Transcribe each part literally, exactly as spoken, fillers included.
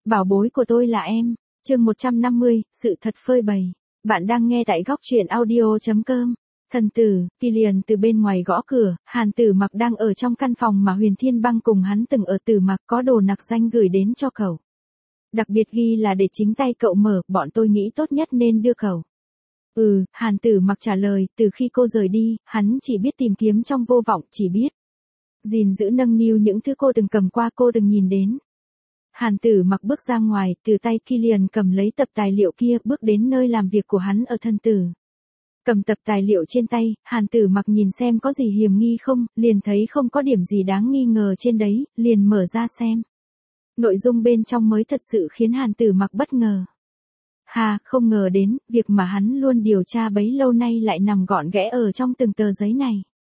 Bảo bối của tôi là em. Chương một trăm năm mươi, sự thật phơi bày. Bạn đang nghe tại góc truyện audio chấm com. Thần tử, Killian từ bên ngoài gõ cửa, Hàn Tử Mặc đang ở trong căn phòng mà Huyền Thiên Băng cùng hắn từng ở. Tử Mặc có đồ nặc danh gửi đến cho cậu. Đặc biệt ghi là để chính tay cậu mở, bọn tôi nghĩ tốt nhất nên đưa cậu. Ừ, Hàn Tử Mặc trả lời, từ khi cô rời đi, hắn chỉ biết tìm kiếm trong vô vọng, chỉ biết gìn giữ nâng niu những thứ cô từng cầm qua, cô từng nhìn đến. Hàn Tử Mặc bước ra ngoài, từ tay Killian cầm lấy tập tài liệu kia, bước đến nơi làm việc của hắn ở Thần Tử. Cầm tập tài liệu trên tay, Hàn Tử Mặc nhìn xem có gì hiểm nghi không, liền thấy không có điểm gì đáng nghi ngờ trên đấy, liền mở ra xem. Nội dung bên trong mới thật sự khiến Hàn Tử Mặc bất ngờ. Hà, không ngờ đến, việc mà hắn luôn điều tra bấy lâu nay lại nằm gọn ghẽ ở trong từng tờ giấy này.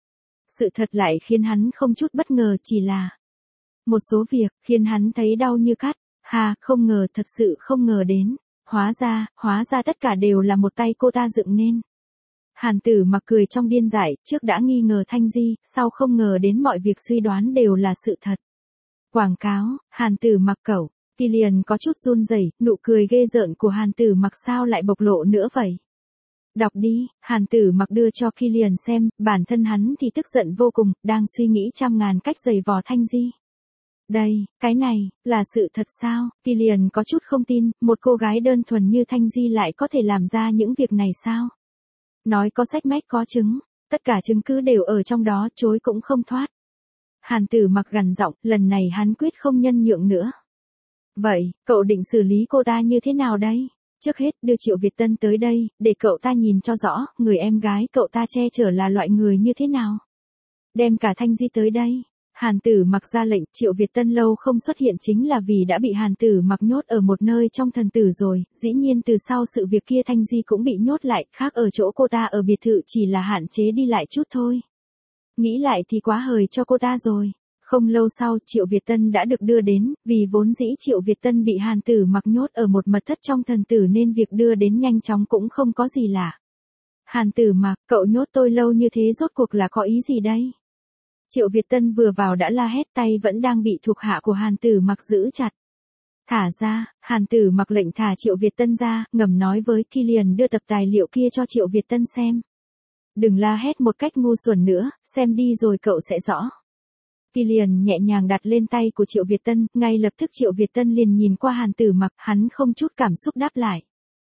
Sự thật lại khiến hắn không chút bất ngờ, chỉ là một số việc, khiến hắn thấy đau như cắt. Hà, không ngờ, thật sự không ngờ đến. Hóa ra, hóa ra tất cả đều là một tay cô ta dựng nên. Hàn Tử Mặc cười trong điên dại, trước đã nghi ngờ Thanh Di, sau không ngờ đến mọi việc suy đoán đều là sự thật. Quảng cáo, Hàn Tử Mặc cậu. Killian có chút run rẩy, nụ cười ghê rợn của Hàn Tử Mặc sao lại bộc lộ nữa vậy? Đọc đi, Hàn Tử Mặc đưa cho Killian xem, bản thân hắn thì tức giận vô cùng, đang suy nghĩ trăm ngàn cách giày vò Thanh Di. Đây, cái này, là sự thật sao? Killian có chút không tin, một cô gái đơn thuần như Thanh Di lại có thể làm ra những việc này sao? Nói có sách mách có chứng, tất cả chứng cứ đều ở trong đó, chối cũng không thoát. Hàn Tử Mặc gằn giọng, lần này hắn quyết không nhân nhượng nữa. Vậy, cậu định xử lý cô ta như thế nào đây? Trước hết, đưa Triệu Việt Tân tới đây, để cậu ta nhìn cho rõ, người em gái cậu ta che chở là loại người như thế nào. Đem cả Thanh Di tới đây. Hàn Tử Mặc ra lệnh, Triệu Việt Tân lâu không xuất hiện chính là vì đã bị Hàn Tử Mặc nhốt ở một nơi trong Thần Tử rồi, dĩ nhiên từ sau sự việc kia Thanh Di cũng bị nhốt lại, khác ở chỗ cô ta ở biệt thự chỉ là hạn chế đi lại chút thôi. Nghĩ lại thì quá hời cho cô ta rồi. Không lâu sau, Triệu Việt Tân đã được đưa đến, vì vốn dĩ Triệu Việt Tân bị Hàn Tử Mặc nhốt ở một mật thất trong Thần Tử nên việc đưa đến nhanh chóng cũng không có gì lạ. Hàn Tử Mặc, cậu nhốt tôi lâu như thế rốt cuộc là có ý gì đây? Triệu Việt Tân vừa vào đã la hét, tay vẫn đang bị thuộc hạ của Hàn Tử Mặc giữ chặt. Thả ra, Hàn Tử Mặc lệnh thả Triệu Việt Tân ra, ngầm nói với Killian đưa tập tài liệu kia cho Triệu Việt Tân xem. Đừng la hét một cách ngu xuẩn nữa, xem đi rồi cậu sẽ rõ. Killian nhẹ nhàng đặt lên tay của Triệu Việt Tân, ngay lập tức Triệu Việt Tân liền nhìn qua Hàn Tử Mặc, hắn không chút cảm xúc đáp lại.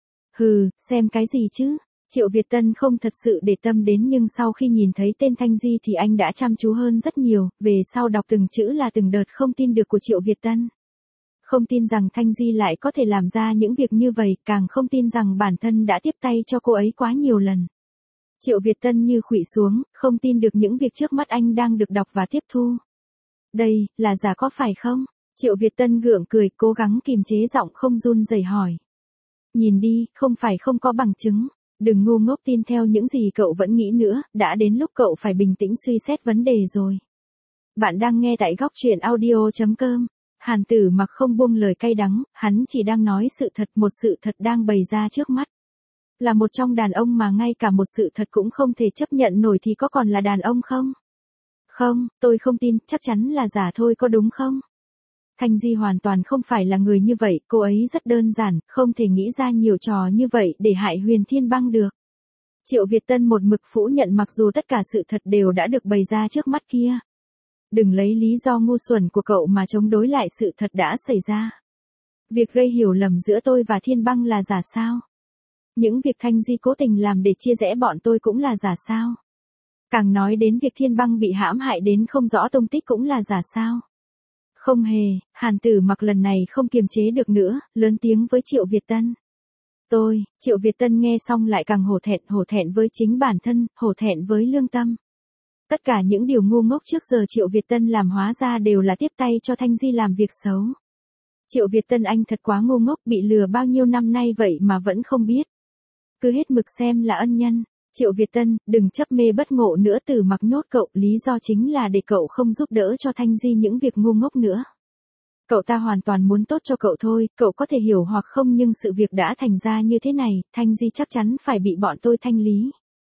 Hừ, xem cái gì chứ? Triệu Việt Tân không thật sự để tâm đến, nhưng sau khi nhìn thấy tên Thanh Di thì anh đã chăm chú hơn rất nhiều, về sau đọc từng chữ là từng đợt không tin được của Triệu Việt Tân. Không tin rằng Thanh Di lại có thể làm ra những việc như vậy, càng không tin rằng bản thân đã tiếp tay cho cô ấy quá nhiều lần. Triệu Việt Tân như khuỵu xuống, không tin được những việc trước mắt anh đang được đọc và tiếp thu. Đây, là giả có phải không? Triệu Việt Tân gượng cười, cố gắng kìm chế giọng không run rẩy hỏi. Nhìn đi, không phải không có bằng chứng. Đừng ngu ngốc tin theo những gì cậu vẫn nghĩ nữa, đã đến lúc cậu phải bình tĩnh suy xét vấn đề rồi. Bạn đang nghe tại góc truyện audio chấm com. Hàn Tử Mặc không buông lời cay đắng, hắn chỉ đang nói sự thật, một sự thật đang bày ra trước mắt. Là một trong đàn ông mà ngay cả một sự thật cũng không thể chấp nhận nổi thì có còn là đàn ông không? Không, tôi không tin, chắc chắn là giả thôi, có đúng không? Thanh Di hoàn toàn không phải là người như vậy, cô ấy rất đơn giản, không thể nghĩ ra nhiều trò như vậy để hại Huyền Thiên Băng được. Triệu Việt Tân một mực phủ nhận mặc dù tất cả sự thật đều đã được bày ra trước mắt kia. Đừng lấy lý do ngu xuẩn của cậu mà chống đối lại sự thật đã xảy ra. Việc gây hiểu lầm giữa tôi và Thiên Băng là giả sao? Những việc Thanh Di cố tình làm để chia rẽ bọn tôi cũng là giả sao? Càng nói đến việc Thiên Băng bị hãm hại đến không rõ tung tích cũng là giả sao? Không hề, Hàn Tử Mặc lần này không kiềm chế được nữa, lớn tiếng với Triệu Việt Tân. Tôi, Triệu Việt Tân nghe xong lại càng hổ thẹn, hổ thẹn với chính bản thân, hổ thẹn với lương tâm. Tất cả những điều ngu ngốc trước giờ Triệu Việt Tân làm hóa ra đều là tiếp tay cho Thanh Di làm việc xấu. Triệu Việt Tân anh thật quá ngu ngốc, bị lừa bao nhiêu năm nay vậy mà vẫn không biết. Cứ hết mực xem là ân nhân. Triệu Việt Tân, đừng chấp mê bất ngộ nữa, Tử Mặc nhốt cậu, lý do chính là để cậu không giúp đỡ cho Thanh Di những việc ngu ngốc nữa. Cậu ta hoàn toàn muốn tốt cho cậu thôi, cậu có thể hiểu hoặc không, nhưng sự việc đã thành ra như thế này, Thanh Di chắc chắn phải bị bọn tôi thanh lý.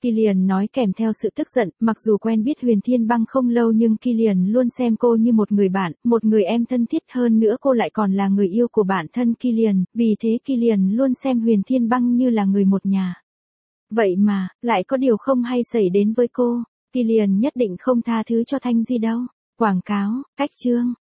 Killian nói kèm theo sự tức giận, mặc dù quen biết Huyền Thiên Băng không lâu nhưng Killian luôn xem cô như một người bạn, một người em thân thiết, hơn nữa cô lại còn là người yêu của bản thân Killian, vì thế Killian luôn xem Huyền Thiên Băng như là người một nhà. Vậy mà, lại có điều không hay xảy đến với cô. Killian nhất định không tha thứ cho Thanh Di đâu. Quảng cáo, cách chương.